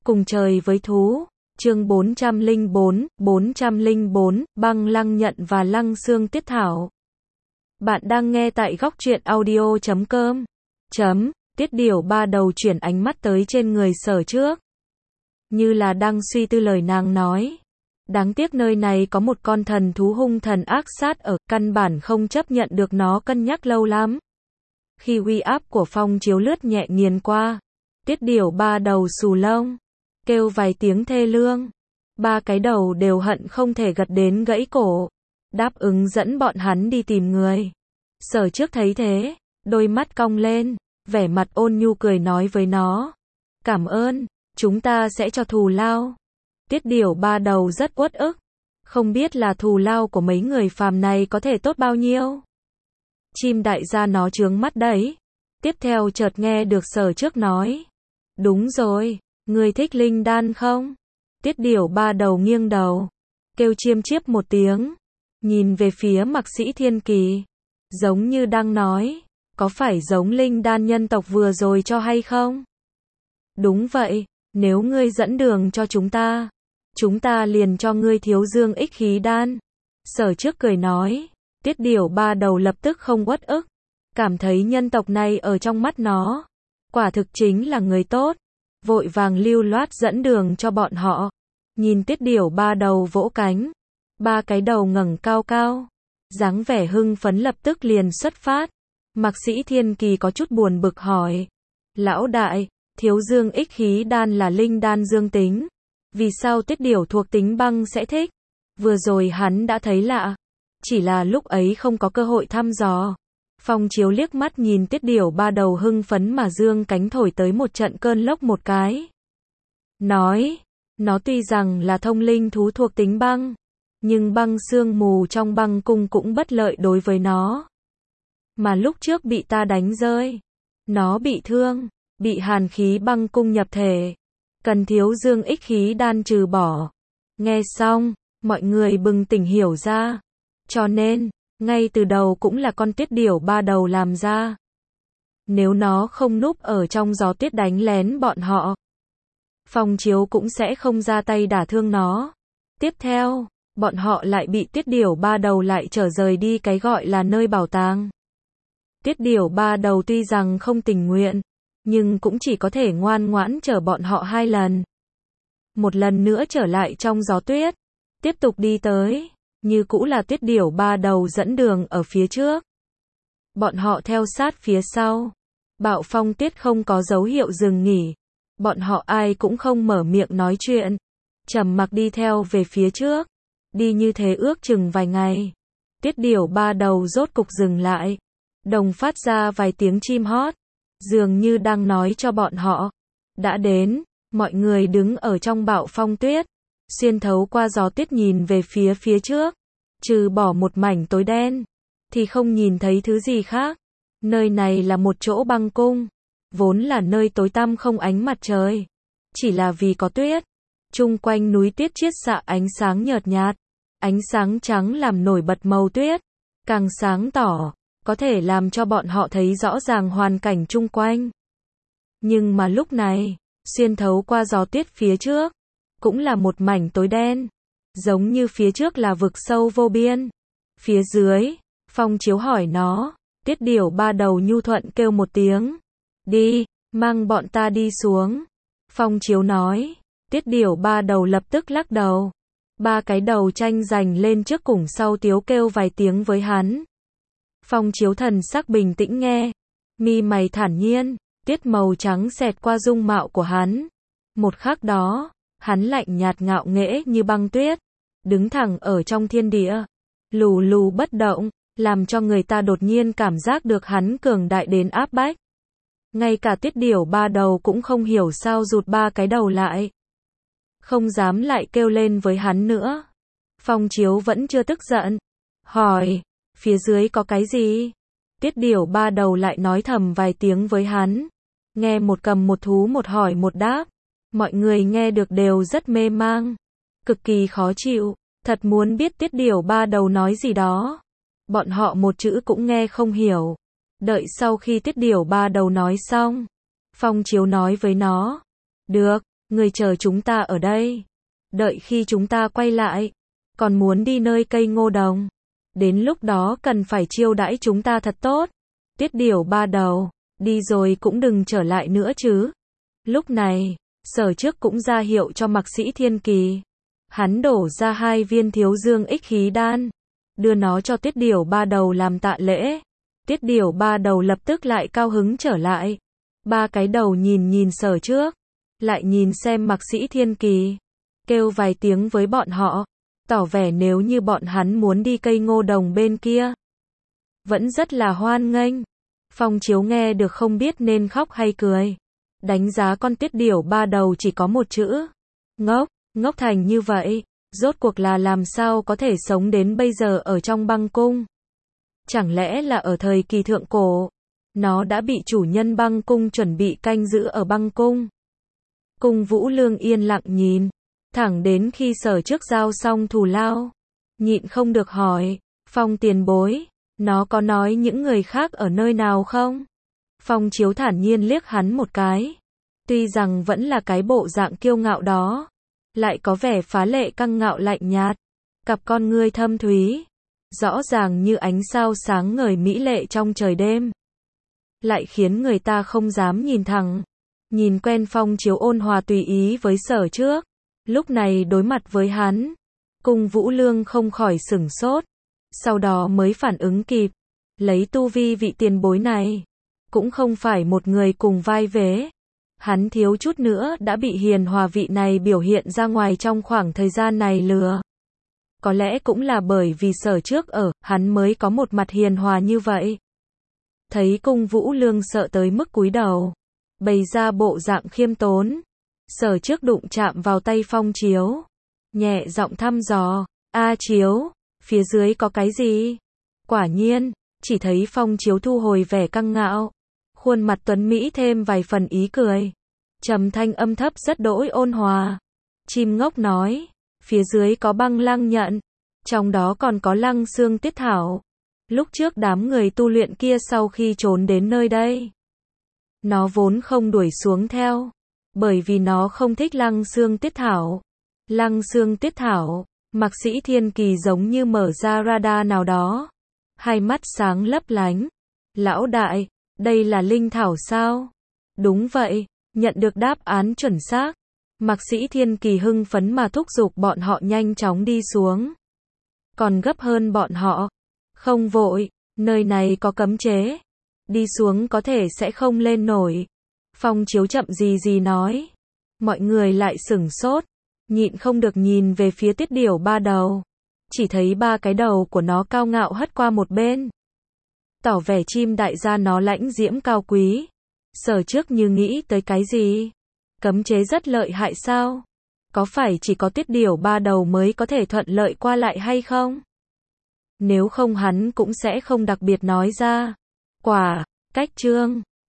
Cùng trời với thú. Chương 404, Băng Lăng Nhận và Lăng Xương Tiết Thảo. Bạn đang nghe tại góc truyện audio.com. Tiết Điểu ba đầu chuyển ánh mắt tới trên người Sở Trước. Như là đang suy tư lời nàng nói. Đáng tiếc nơi này có một con thần thú hung thần ác sát ở, căn bản không chấp nhận được nó cân nhắc lâu lắm. Khi uy áp của phong chiếu lướt nhẹ nghiền qua, Tiết Điểu ba đầu xù lông, kêu vài tiếng thê lương. Ba cái đầu đều hận không thể gật đến gãy cổ, đáp ứng dẫn bọn hắn đi tìm người. Sở Trước thấy thế, đôi mắt cong lên, vẻ mặt ôn nhu cười nói với nó. Cảm ơn, chúng ta sẽ cho thù lao. Tiết Điểu ba đầu rất uất ức, không biết là thù lao của mấy người phàm này có thể tốt bao nhiêu. Chim đại gia nó trướng mắt đấy. Tiếp theo chợt nghe được Sở Trước nói. Đúng rồi, người thích linh đan không? Tiết Điểu ba đầu nghiêng đầu, kêu chiêm chiếp một tiếng, nhìn về phía Mạc Sĩ Thiên Kỳ, giống như đang nói, có phải giống linh đan nhân tộc vừa rồi cho hay không? Đúng vậy, nếu ngươi dẫn đường cho chúng ta liền cho ngươi thiếu dương ích khí đan. Sở Trước cười nói. Tiết Điểu ba đầu lập tức không uất ức, cảm thấy nhân tộc này ở trong mắt nó, quả thực chính là người tốt, vội vàng lưu loát dẫn đường cho bọn họ. Nhìn Tiết Điểu ba đầu vỗ cánh, ba cái đầu ngẩng cao cao, dáng vẻ hưng phấn lập tức liền xuất phát. Mạc Sĩ Thiên Kỳ có chút buồn bực hỏi, lão đại, thiếu dương ích khí đan là linh đan dương tính, vì sao Tiết Điểu thuộc tính băng sẽ thích? Vừa rồi hắn đã thấy lạ, chỉ là lúc ấy không có cơ hội thăm dò. Phong Chiếu liếc mắt nhìn Tiết Điểu ba đầu hưng phấn mà dương cánh thổi tới một trận cơn lốc một cái. Nói, nó tuy rằng là thông linh thú thuộc tính băng, nhưng băng sương mù trong băng cung cũng bất lợi đối với nó. Mà lúc trước bị ta đánh rơi, nó bị thương, bị hàn khí băng cung nhập thể, cần thiếu dương ích khí đan trừ bỏ. Nghe xong, mọi người bừng tỉnh hiểu ra. Cho nên, ngay từ đầu cũng là con Tiết Điểu ba đầu làm ra. Nếu nó không núp ở trong gió tuyết đánh lén bọn họ, Phong Chiếu cũng sẽ không ra tay đả thương nó. Tiếp theo, bọn họ lại bị Tiết Điểu ba đầu lại trở rời đi cái gọi là nơi bảo tàng. Tiết Điểu ba đầu tuy rằng không tình nguyện, nhưng cũng chỉ có thể ngoan ngoãn chở bọn họ 2 lần. Một lần nữa trở lại trong gió tuyết, tiếp tục đi tới, như cũ là Tiết Điểu ba đầu dẫn đường ở phía trước. Bọn họ theo sát phía sau. Bạo phong tuyết không có dấu hiệu dừng nghỉ. Bọn họ ai cũng không mở miệng nói chuyện, trầm mặc đi theo về phía trước. Đi như thế ước chừng vài ngày, Tiết Điểu ba đầu rốt cục dừng lại, đồng phát ra vài tiếng chim hót, dường như đang nói cho bọn họ đã đến. Mọi người đứng ở trong bạo phong tuyết, xuyên thấu qua gió tuyết nhìn về phía trước, trừ bỏ một mảnh tối đen thì không nhìn thấy thứ gì khác. Nơi này là một chỗ băng cung, vốn là nơi tối tăm không ánh mặt trời, chỉ là vì có tuyết, chung quanh núi tuyết chiết xạ ánh sáng nhợt nhạt, ánh sáng trắng làm nổi bật màu tuyết, càng sáng tỏ, có thể làm cho bọn họ thấy rõ ràng hoàn cảnh chung quanh. Nhưng mà lúc này, xuyên thấu qua gió tuyết phía trước, cũng là một mảnh tối đen, giống như phía trước là vực sâu vô biên. Phía dưới, Phong Chiếu hỏi nó. Tiết Điểu ba đầu nhu thuận kêu một tiếng. Đi, mang bọn ta đi xuống. Phong Chiếu nói. Tiết Điểu ba đầu lập tức lắc đầu. Ba cái đầu tranh giành lên trước cùng sau tiếu kêu vài tiếng với hắn. Phong Chiếu thần sắc bình tĩnh nghe, mi mày thản nhiên, tiết màu trắng xẹt qua dung mạo của hắn. Một khắc đó, hắn lạnh nhạt ngạo nghễ như băng tuyết, đứng thẳng ở trong thiên địa, lù lù bất động, làm cho người ta đột nhiên cảm giác được hắn cường đại đến áp bách. Ngay cả Tiết Điểu ba đầu cũng không hiểu sao rụt ba cái đầu lại, không dám lại kêu lên với hắn nữa. Phong Chiếu vẫn chưa tức giận, hỏi, phía dưới có cái gì? Tiết Điểu ba đầu lại nói thầm vài tiếng với hắn, nghe một cầm một thú một hỏi một đáp. Mọi người nghe được đều rất mê mang, cực kỳ khó chịu, thật muốn biết Tiết Điểu ba đầu nói gì đó. Bọn họ một chữ cũng nghe không hiểu. Đợi sau khi Tiết Điểu ba đầu nói xong, Phong Chiếu nói với nó, được, Người chờ chúng ta ở đây. Đợi khi chúng ta quay lại, còn muốn đi nơi cây ngô đồng. Đến lúc đó cần phải chiêu đãi chúng ta thật tốt. Tiết Điểu ba đầu, đi rồi cũng đừng trở lại nữa chứ. Lúc này, Sở Trước cũng ra hiệu cho Mạc Sĩ Thiên Kỳ. Hắn đổ ra 2 viên thiếu dương ích khí đan, đưa nó cho Tiết Điểu ba đầu làm tạ lễ. Tiết Điểu ba đầu lập tức lại cao hứng trở lại. 3 cái đầu nhìn nhìn Sở Trước, lại nhìn xem Mạc Sĩ Thiên Kỳ, kêu vài tiếng với bọn họ, tỏ vẻ nếu như bọn hắn muốn đi cây ngô đồng bên kia, vẫn rất là hoan nghênh. Phong Chiếu nghe được không biết nên khóc hay cười. Đánh giá con Tiết Điểu ba đầu chỉ có một chữ: ngốc. Ngốc thành như vậy, rốt cuộc là làm sao có thể sống đến bây giờ ở trong băng cung? Chẳng lẽ là ở thời kỳ thượng cổ, nó đã bị chủ nhân băng cung chuẩn bị canh giữ ở băng cung? Cung Vũ Lương yên lặng nhìn, thẳng đến khi Sở Trước giao xong thù lao, nhịn không được hỏi, Phong tiền bối, nó có nói những người khác ở nơi nào không? Phong Chiếu thản nhiên liếc hắn một cái. Tuy rằng vẫn là cái bộ dạng kiêu ngạo đó, lại có vẻ phá lệ căng ngạo lạnh nhạt. Cặp con ngươi thâm thúy, rõ ràng như ánh sao sáng ngời mỹ lệ trong trời đêm, lại khiến người ta không dám nhìn thẳng. Nhìn quen Phong Chiếu ôn hòa tùy ý với Sở Trước, lúc này đối mặt với hắn, Cung Vũ Lương không khỏi sửng sốt, sau đó mới phản ứng kịp, lấy tu vi vị tiền bối này, cũng không phải một người cùng vai vế. Hắn thiếu chút nữa đã bị hiền hòa vị này biểu hiện ra ngoài trong khoảng thời gian này lừa. Có lẽ cũng là bởi vì Sở Trước ở, hắn mới có một mặt hiền hòa như vậy. Thấy Cung Vũ Lương sợ tới mức cúi đầu, bày ra bộ dạng khiêm tốn, Sở Trước đụng chạm vào tay Phong Chiếu, nhẹ giọng thăm dò, "A Chiếu, phía dưới có cái gì?" Quả nhiên, chỉ thấy Phong Chiếu thu hồi vẻ căng ngạo, khuôn mặt tuấn mỹ thêm vài phần ý cười, trầm thanh âm thấp rất đỗi ôn hòa. Chim ngốc nói, phía dưới có băng lăng nhận, trong đó còn có lăng xương tiết thảo. Lúc trước đám người tu luyện kia sau khi trốn đến nơi đây, nó vốn không đuổi xuống theo, bởi vì nó không thích lăng xương tiết thảo. Lăng xương tiết thảo, Mạc Sĩ Thiên Kỳ giống như mở ra radar nào đó, hai mắt sáng lấp lánh. Lão đại, đây là linh thảo sao? Đúng vậy, nhận được đáp án chuẩn xác. Mạc Sĩ Thiên Kỳ hưng phấn mà thúc giục bọn họ nhanh chóng đi xuống. Còn gấp hơn bọn họ. Không vội, nơi này có cấm chế. Đi xuống có thể sẽ không lên nổi. Phong Chiếu chậm gì gì nói. Mọi người lại sửng sốt, nhịn không được nhìn về phía Tiết Điểu ba đầu. Chỉ thấy 3 cái đầu của nó cao ngạo hất qua một bên, tỏ vẻ chim đại gia nó lãnh diễm cao quý. Sở Trước như nghĩ tới cái gì? Cấm chế rất lợi hại sao? Có phải chỉ có Tiết Điểu ba đầu mới có thể thuận lợi qua lại hay không? Nếu không hắn cũng sẽ không đặc biệt nói ra. Cách chương